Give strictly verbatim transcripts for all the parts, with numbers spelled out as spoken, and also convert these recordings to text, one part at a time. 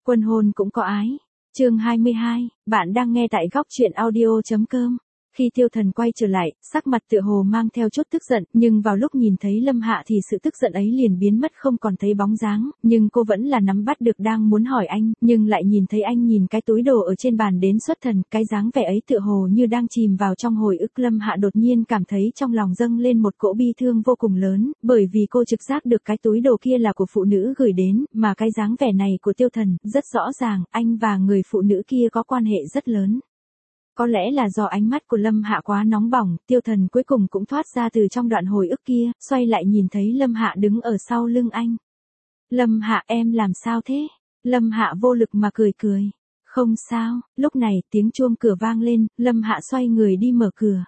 Quân hôn cũng có ái. Chương hai mươi hai, bạn đang nghe tại góc truyện audio chấm com. Khi Tiêu Thần quay trở lại, sắc mặt tựa hồ mang theo chút tức giận, nhưng vào lúc nhìn thấy Lâm Hạ thì sự tức giận ấy liền biến mất không còn thấy bóng dáng, nhưng cô vẫn là nắm bắt được đang muốn hỏi anh, nhưng lại nhìn thấy anh nhìn cái túi đồ ở trên bàn đến xuất thần, cái dáng vẻ ấy tựa hồ như đang chìm vào trong hồi ức. Lâm Hạ đột nhiên cảm thấy trong lòng dâng lên một cỗ bi thương vô cùng lớn, bởi vì cô trực giác được cái túi đồ kia là của phụ nữ gửi đến, mà cái dáng vẻ này của Tiêu Thần, rất rõ ràng, anh và người phụ nữ kia có quan hệ rất lớn. Có lẽ là do ánh mắt của Lâm Hạ quá nóng bỏng, Tiêu Thần cuối cùng cũng thoát ra từ trong đoạn hồi ức kia, xoay lại nhìn thấy Lâm Hạ đứng ở sau lưng anh. Lâm Hạ, em làm sao thế? Lâm Hạ vô lực mà cười cười. Không sao. Lúc này tiếng chuông cửa vang lên, Lâm Hạ xoay người đi mở cửa.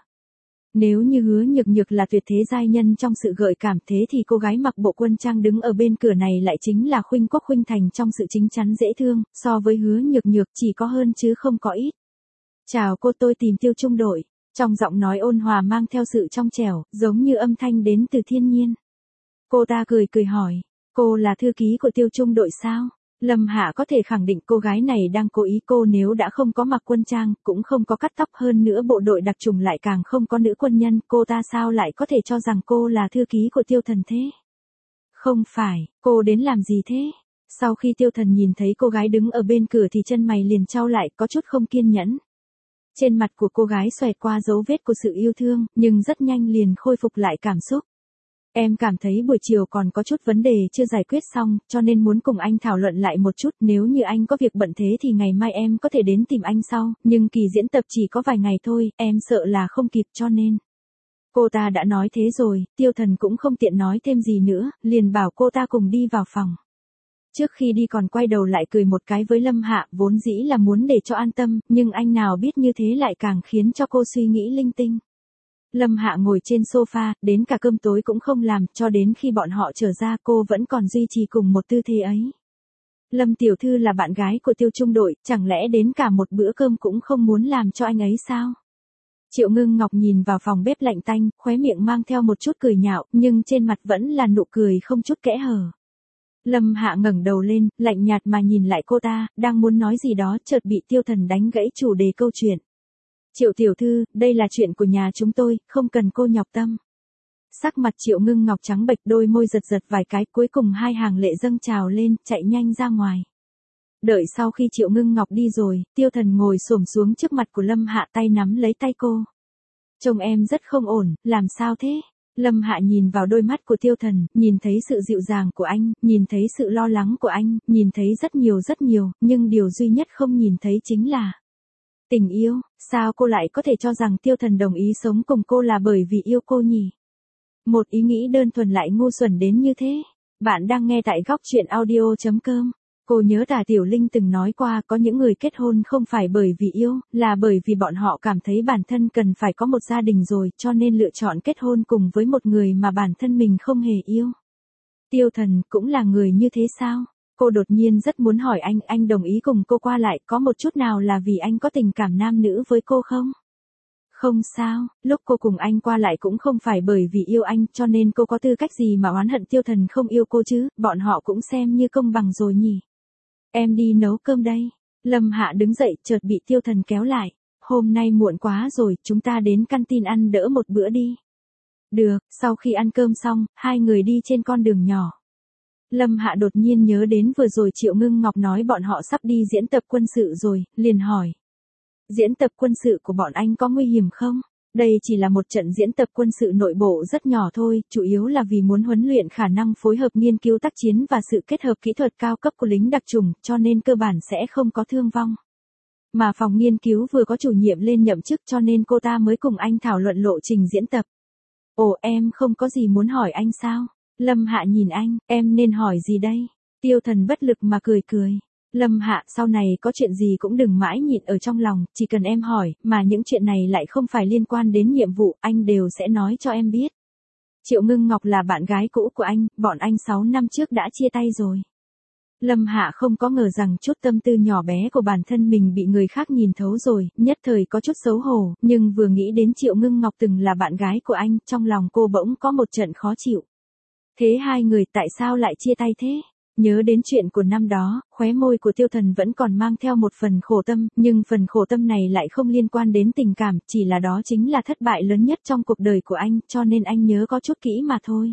Nếu như Hứa Nhược Nhược là tuyệt thế giai nhân trong sự gợi cảm, thế thì cô gái mặc bộ quân trang đứng ở bên cửa này lại chính là Khuynh Quốc Khuynh Thành trong sự chính chắn dễ thương, so với Hứa Nhược Nhược chỉ có hơn chứ không có ít. Chào cô, tôi tìm Tiêu Trung Đội. Trong giọng nói ôn hòa mang theo sự trong trẻo, giống như âm thanh đến từ thiên nhiên. Cô ta cười cười hỏi, cô là thư ký của Tiêu Trung Đội sao? Lâm Hạ có thể khẳng định cô gái này đang cố ý, cô nếu đã không có mặc quân trang, cũng không có cắt tóc, hơn nữa bộ đội đặc trùng lại càng không có nữ quân nhân, cô ta sao lại có thể cho rằng cô là thư ký của Tiêu Thần thế? Không phải, cô đến làm gì thế? Sau khi Tiêu Thần nhìn thấy cô gái đứng ở bên cửa thì chân mày liền chau lại, có chút không kiên nhẫn. Trên mặt của cô gái xoẹt qua dấu vết của sự yêu thương, nhưng rất nhanh liền khôi phục lại cảm xúc. Em cảm thấy buổi chiều còn có chút vấn đề chưa giải quyết xong, cho nên muốn cùng anh thảo luận lại một chút, nếu như anh có việc bận thế thì ngày mai em có thể đến tìm anh sau, nhưng kỳ diễn tập chỉ có vài ngày thôi, em sợ là không kịp cho nên. Cô ta đã nói thế rồi, Tiêu Thần cũng không tiện nói thêm gì nữa, liền bảo cô ta cùng đi vào phòng. Trước khi đi còn quay đầu lại cười một cái với Lâm Hạ, vốn dĩ là muốn để cho an tâm, nhưng anh nào biết như thế lại càng khiến cho cô suy nghĩ linh tinh. Lâm Hạ ngồi trên sofa, đến cả cơm tối cũng không làm, cho đến khi bọn họ trở ra cô vẫn còn duy trì cùng một tư thế ấy. Lâm tiểu thư là bạn gái của Tiêu Trung Đội, chẳng lẽ đến cả một bữa cơm cũng không muốn làm cho anh ấy sao? Triệu Ngưng Ngọc nhìn vào phòng bếp lạnh tanh, khóe miệng mang theo một chút cười nhạo, nhưng trên mặt vẫn là nụ cười không chút kẽ hở. Lâm Hạ ngẩng đầu lên, lạnh nhạt mà nhìn lại cô ta, đang muốn nói gì đó, chợt bị Tiêu Thần đánh gãy chủ đề câu chuyện. Triệu tiểu thư, đây là chuyện của nhà chúng tôi, không cần cô nhọc tâm. Sắc mặt Triệu Ngưng Ngọc trắng bệch, đôi môi giật giật vài cái, cuối cùng hai hàng lệ dâng trào lên, chạy nhanh ra ngoài. Đợi sau khi Triệu Ngưng Ngọc đi rồi, Tiêu Thần ngồi xổm xuống trước mặt của Lâm Hạ, tay nắm lấy tay cô. Trông em rất không ổn, làm sao thế? Lâm Hạ nhìn vào đôi mắt của Tiêu Thần, nhìn thấy sự dịu dàng của anh, nhìn thấy sự lo lắng của anh, nhìn thấy rất nhiều rất nhiều, nhưng điều duy nhất không nhìn thấy chính là tình yêu. Sao cô lại có thể cho rằng Tiêu Thần đồng ý sống cùng cô là bởi vì yêu cô nhỉ? Một ý nghĩ đơn thuần lại ngu xuẩn đến như thế. Bạn đang nghe tại góc truyện audio chấm com. Cô nhớ Tả Tiểu Linh từng nói qua, có những người kết hôn không phải bởi vì yêu, là bởi vì bọn họ cảm thấy bản thân cần phải có một gia đình rồi, cho nên lựa chọn kết hôn cùng với một người mà bản thân mình không hề yêu. Tiêu Thần cũng là người như thế sao? Cô đột nhiên rất muốn hỏi anh, anh đồng ý cùng cô qua lại, có một chút nào là vì anh có tình cảm nam nữ với cô không? Không sao, lúc cô cùng anh qua lại cũng không phải bởi vì yêu anh, cho nên cô có tư cách gì mà oán hận Tiêu Thần không yêu cô chứ, bọn họ cũng xem như công bằng rồi nhỉ. Em đi nấu cơm đây. Lâm Hạ đứng dậy, chợt bị Tiêu Thần kéo lại. Hôm nay muộn quá rồi, chúng ta đến canteen ăn đỡ một bữa đi. Được, sau khi ăn cơm xong, hai người đi trên con đường nhỏ. Lâm Hạ đột nhiên nhớ đến vừa rồi Triệu Ngưng Ngọc nói bọn họ sắp đi diễn tập quân sự rồi, liền hỏi. Diễn tập quân sự của bọn anh có nguy hiểm không? Đây chỉ là một trận diễn tập quân sự nội bộ rất nhỏ thôi, chủ yếu là vì muốn huấn luyện khả năng phối hợp nghiên cứu tác chiến và sự kết hợp kỹ thuật cao cấp của lính đặc chủng, cho nên cơ bản sẽ không có thương vong. Mà phòng nghiên cứu vừa có chủ nhiệm lên nhậm chức cho nên cô ta mới cùng anh thảo luận lộ trình diễn tập. Ồ, em không có gì muốn hỏi anh sao? Lâm Hạ nhìn anh, em nên hỏi gì đây? Tiêu Thần bất lực mà cười cười. Lâm Hạ, sau này có chuyện gì cũng đừng mãi nhịn ở trong lòng, chỉ cần em hỏi, mà những chuyện này lại không phải liên quan đến nhiệm vụ, anh đều sẽ nói cho em biết. Triệu Ngưng Ngọc là bạn gái cũ của anh, bọn anh sáu năm trước đã chia tay rồi. Lâm Hạ không có ngờ rằng chút tâm tư nhỏ bé của bản thân mình bị người khác nhìn thấu rồi, nhất thời có chút xấu hổ, nhưng vừa nghĩ đến Triệu Ngưng Ngọc từng là bạn gái của anh, trong lòng cô bỗng có một trận khó chịu. Thế hai người tại sao lại chia tay thế? Nhớ đến chuyện của năm đó, khóe môi của Tiêu Thần vẫn còn mang theo một phần khổ tâm, nhưng phần khổ tâm này lại không liên quan đến tình cảm, chỉ là đó chính là thất bại lớn nhất trong cuộc đời của anh, cho nên anh nhớ có chút kỹ mà thôi.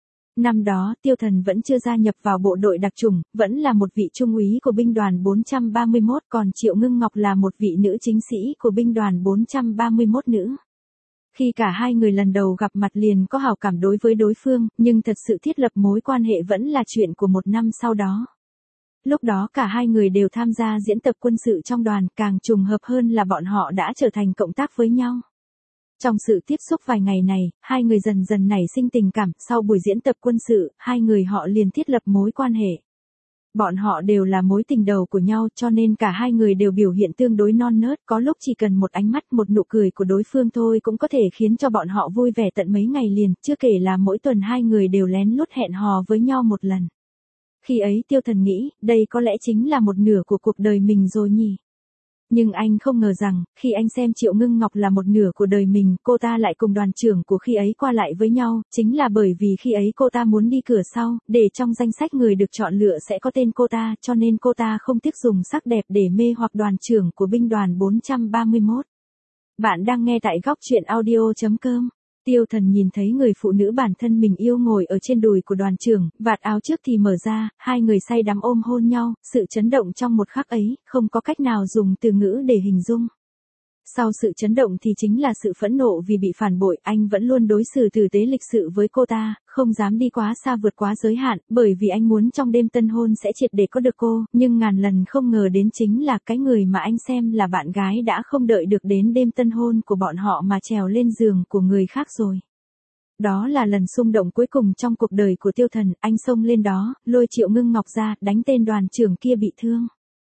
Năm đó, Tiêu Thần vẫn chưa gia nhập vào bộ đội đặc chủng, vẫn là một vị trung úy của binh đoàn bốn trăm ba mươi mốt, còn Triệu Ngưng Ngọc là một vị nữ chính sĩ của binh đoàn bốn trăm ba mươi mốt nữ. Khi cả hai người lần đầu gặp mặt liền có hảo cảm đối với đối phương, nhưng thật sự thiết lập mối quan hệ vẫn là chuyện của một năm sau đó. Lúc đó cả hai người đều tham gia diễn tập quân sự trong đoàn, càng trùng hợp hơn là bọn họ đã trở thành cộng tác với nhau. Trong sự tiếp xúc vài ngày này, hai người dần dần nảy sinh tình cảm, sau buổi diễn tập quân sự, hai người họ liền thiết lập mối quan hệ. Bọn họ đều là mối tình đầu của nhau cho nên cả hai người đều biểu hiện tương đối non nớt, có lúc chỉ cần một ánh mắt một nụ cười của đối phương thôi cũng có thể khiến cho bọn họ vui vẻ tận mấy ngày liền, chưa kể là mỗi tuần hai người đều lén lút hẹn hò với nhau một lần. Khi ấy Tiêu Thần nghĩ, đây có lẽ chính là một nửa của cuộc đời mình rồi nhỉ. Nhưng anh không ngờ rằng, khi anh xem Triệu Ngưng Ngọc là một nửa của đời mình, cô ta lại cùng đoàn trưởng của khi ấy qua lại với nhau, chính là bởi vì khi ấy cô ta muốn đi cửa sau, để trong danh sách người được chọn lựa sẽ có tên cô ta, cho nên cô ta không tiếc dùng sắc đẹp để mê hoặc đoàn trưởng của binh đoàn bốn trăm ba mươi mốt. Bạn đang nghe tại góc truyện audio chấm com. Tiêu Thần nhìn thấy người phụ nữ bản thân mình yêu ngồi ở trên đùi của đoàn trưởng, vạt áo trước thì mở ra, hai người say đắm ôm hôn nhau, sự chấn động trong một khắc ấy, không có cách nào dùng từ ngữ để hình dung. Sau sự chấn động thì chính là sự phẫn nộ vì bị phản bội, anh vẫn luôn đối xử tử tế lịch sự với cô ta, không dám đi quá xa vượt quá giới hạn, bởi vì anh muốn trong đêm tân hôn sẽ triệt để có được cô, nhưng ngàn lần không ngờ đến chính là cái người mà anh xem là bạn gái đã không đợi được đến đêm tân hôn của bọn họ mà trèo lên giường của người khác rồi. Đó là lần xung động cuối cùng trong cuộc đời của Tiêu Thần, anh xông lên đó, lôi Triệu Ngưng Ngọc ra, đánh tên đoàn trưởng kia bị thương.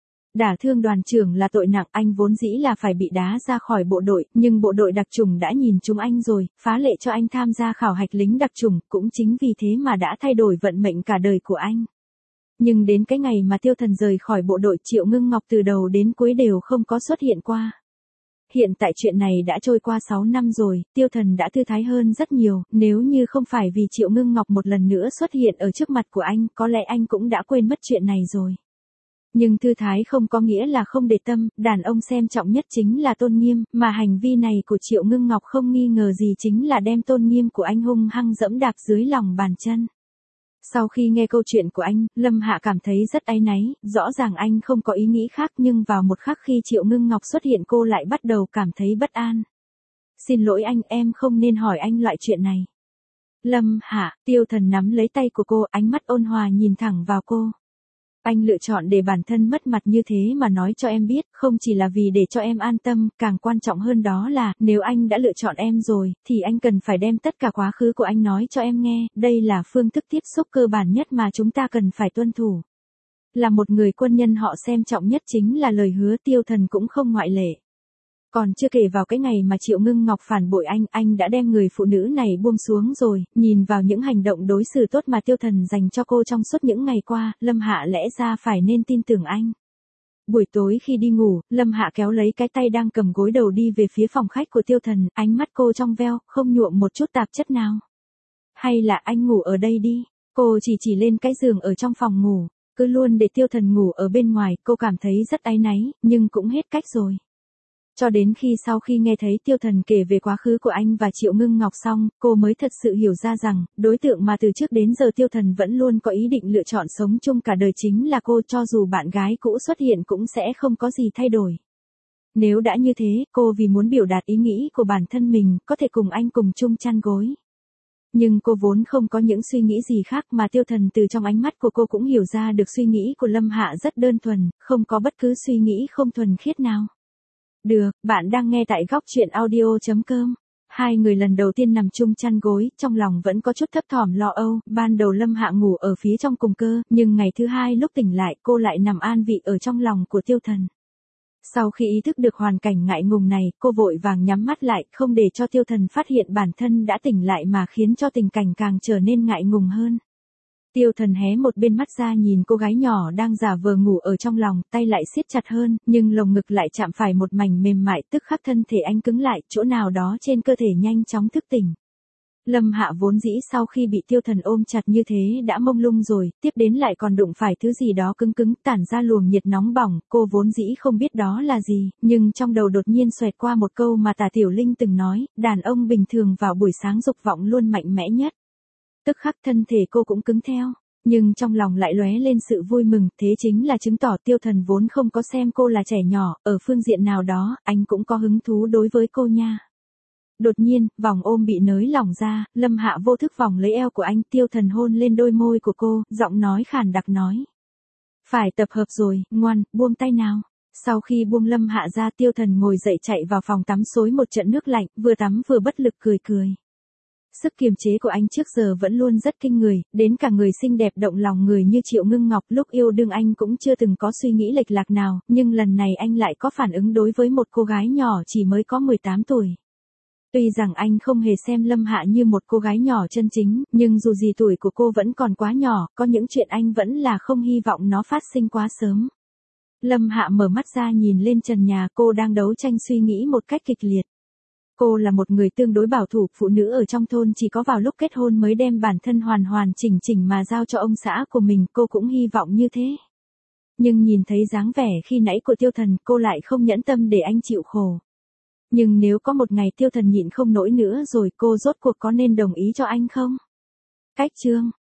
Đả thương đoàn trưởng là tội nặng, anh vốn dĩ là phải bị đá ra khỏi bộ đội, nhưng bộ đội đặc chủng đã nhìn chúng anh rồi, phá lệ cho anh tham gia khảo hạch lính đặc chủng, cũng chính vì thế mà đã thay đổi vận mệnh cả đời của anh. Nhưng đến cái ngày mà Tiêu Thần rời khỏi bộ đội, Triệu Ngưng Ngọc từ đầu đến cuối đều không có xuất hiện qua. Hiện tại chuyện này đã trôi qua sáu năm rồi, Tiêu Thần đã thư thái hơn rất nhiều, nếu như không phải vì Triệu Ngưng Ngọc một lần nữa xuất hiện ở trước mặt của anh, có lẽ anh cũng đã quên mất chuyện này rồi. Nhưng thư thái không có nghĩa là không để tâm, đàn ông xem trọng nhất chính là tôn nghiêm, mà hành vi này của Triệu Ngưng Ngọc không nghi ngờ gì chính là đem tôn nghiêm của anh hung hăng dẫm đạp dưới lòng bàn chân. Sau khi nghe câu chuyện của anh, Lâm Hạ cảm thấy rất áy náy, rõ ràng anh không có ý nghĩ khác nhưng vào một khắc khi Triệu Ngưng Ngọc xuất hiện cô lại bắt đầu cảm thấy bất an. Xin lỗi anh, em không nên hỏi anh loại chuyện này. Lâm Hạ, Tiêu Thần nắm lấy tay của cô, ánh mắt ôn hòa nhìn thẳng vào cô. Anh lựa chọn để bản thân mất mặt như thế mà nói cho em biết, không chỉ là vì để cho em an tâm, càng quan trọng hơn đó là, nếu anh đã lựa chọn em rồi, thì anh cần phải đem tất cả quá khứ của anh nói cho em nghe, đây là phương thức tiếp xúc cơ bản nhất mà chúng ta cần phải tuân thủ. Là một người quân nhân họ xem trọng nhất chính là lời hứa, Tiêu Thần cũng không ngoại lệ. Còn chưa kể vào cái ngày mà Triệu Ngưng Ngọc phản bội anh, anh đã đem người phụ nữ này buông xuống rồi, nhìn vào những hành động đối xử tốt mà Tiêu Thần dành cho cô trong suốt những ngày qua, Lâm Hạ lẽ ra phải nên tin tưởng anh. Buổi tối khi đi ngủ, Lâm Hạ kéo lấy cái tay đang cầm gối đầu đi về phía phòng khách của Tiêu Thần, ánh mắt cô trong veo, không nhuộm một chút tạp chất nào. Hay là anh ngủ ở đây đi, cô chỉ chỉ lên cái giường ở trong phòng ngủ, cứ luôn để Tiêu Thần ngủ ở bên ngoài, cô cảm thấy rất áy náy, nhưng cũng hết cách rồi. Cho đến khi sau khi nghe thấy Tiêu Thần kể về quá khứ của anh và Triệu Ngưng Ngọc xong, cô mới thật sự hiểu ra rằng, đối tượng mà từ trước đến giờ Tiêu Thần vẫn luôn có ý định lựa chọn sống chung cả đời chính là cô, cho dù bạn gái cũ xuất hiện cũng sẽ không có gì thay đổi. Nếu đã như thế, cô vì muốn biểu đạt ý nghĩ của bản thân mình, có thể cùng anh cùng chung chăn gối. Nhưng cô vốn không có những suy nghĩ gì khác mà Tiêu Thần từ trong ánh mắt của cô cũng hiểu ra được suy nghĩ của Lâm Hạ rất đơn thuần, không có bất cứ suy nghĩ không thuần khiết nào. Được, bạn đang nghe tại góc truyện audio chấm com. Hai người lần đầu tiên nằm chung chăn gối, trong lòng vẫn có chút thấp thỏm lo âu, ban đầu Lâm Hạ ngủ ở phía trong cùng cơ, nhưng ngày thứ hai lúc tỉnh lại cô lại nằm an vị ở trong lòng của Tiêu Thần. Sau khi ý thức được hoàn cảnh ngại ngùng này, cô vội vàng nhắm mắt lại, không để cho Tiêu Thần phát hiện bản thân đã tỉnh lại mà khiến cho tình cảnh càng trở nên ngại ngùng hơn. Tiêu Thần hé một bên mắt ra nhìn cô gái nhỏ đang giả vờ ngủ ở trong lòng, tay lại siết chặt hơn, nhưng lồng ngực lại chạm phải một mảnh mềm mại, tức khắc thân thể anh cứng lại, chỗ nào đó trên cơ thể nhanh chóng thức tỉnh. Lâm Hạ vốn dĩ sau khi bị Tiêu Thần ôm chặt như thế đã mông lung rồi, tiếp đến lại còn đụng phải thứ gì đó cứng cứng tản ra luồng nhiệt nóng bỏng, cô vốn dĩ không biết đó là gì, nhưng trong đầu đột nhiên xoẹt qua một câu mà Tả Tiểu Linh từng nói, đàn ông bình thường vào buổi sáng dục vọng luôn mạnh mẽ nhất. Tức khắc thân thể cô cũng cứng theo, nhưng trong lòng lại lóe lên sự vui mừng, thế chính là chứng tỏ Tiêu Thần vốn không có xem cô là trẻ nhỏ, ở phương diện nào đó, anh cũng có hứng thú đối với cô nha. Đột nhiên, vòng ôm bị nới lỏng ra, Lâm Hạ vô thức vòng lấy eo của anh, Tiêu Thần hôn lên đôi môi của cô, giọng nói khàn đặc nói. Phải tập hợp rồi, ngoan, buông tay nào. Sau khi buông Lâm Hạ ra, Tiêu Thần ngồi dậy chạy vào phòng tắm xối một trận nước lạnh, vừa tắm vừa bất lực cười cười. Sức kiềm chế của anh trước giờ vẫn luôn rất kinh người, đến cả người xinh đẹp động lòng người như Triệu Ngưng Ngọc lúc yêu đương anh cũng chưa từng có suy nghĩ lệch lạc nào, nhưng lần này anh lại có phản ứng đối với một cô gái nhỏ chỉ mới có mười tám tuổi. Tuy rằng anh không hề xem Lâm Hạ như một cô gái nhỏ chân chính, nhưng dù gì tuổi của cô vẫn còn quá nhỏ, có những chuyện anh vẫn là không hy vọng nó phát sinh quá sớm. Lâm Hạ mở mắt ra nhìn lên trần nhà, cô đang đấu tranh suy nghĩ một cách kịch liệt. Cô là một người tương đối bảo thủ, phụ nữ ở trong thôn chỉ có vào lúc kết hôn mới đem bản thân hoàn hoàn chỉnh chỉnh mà giao cho ông xã của mình, cô cũng hy vọng như thế. Nhưng nhìn thấy dáng vẻ khi nãy của Tiêu Thần, cô lại không nhẫn tâm để anh chịu khổ. Nhưng nếu có một ngày Tiêu Thần nhịn không nổi nữa rồi, cô rốt cuộc có nên đồng ý cho anh không? Cách chương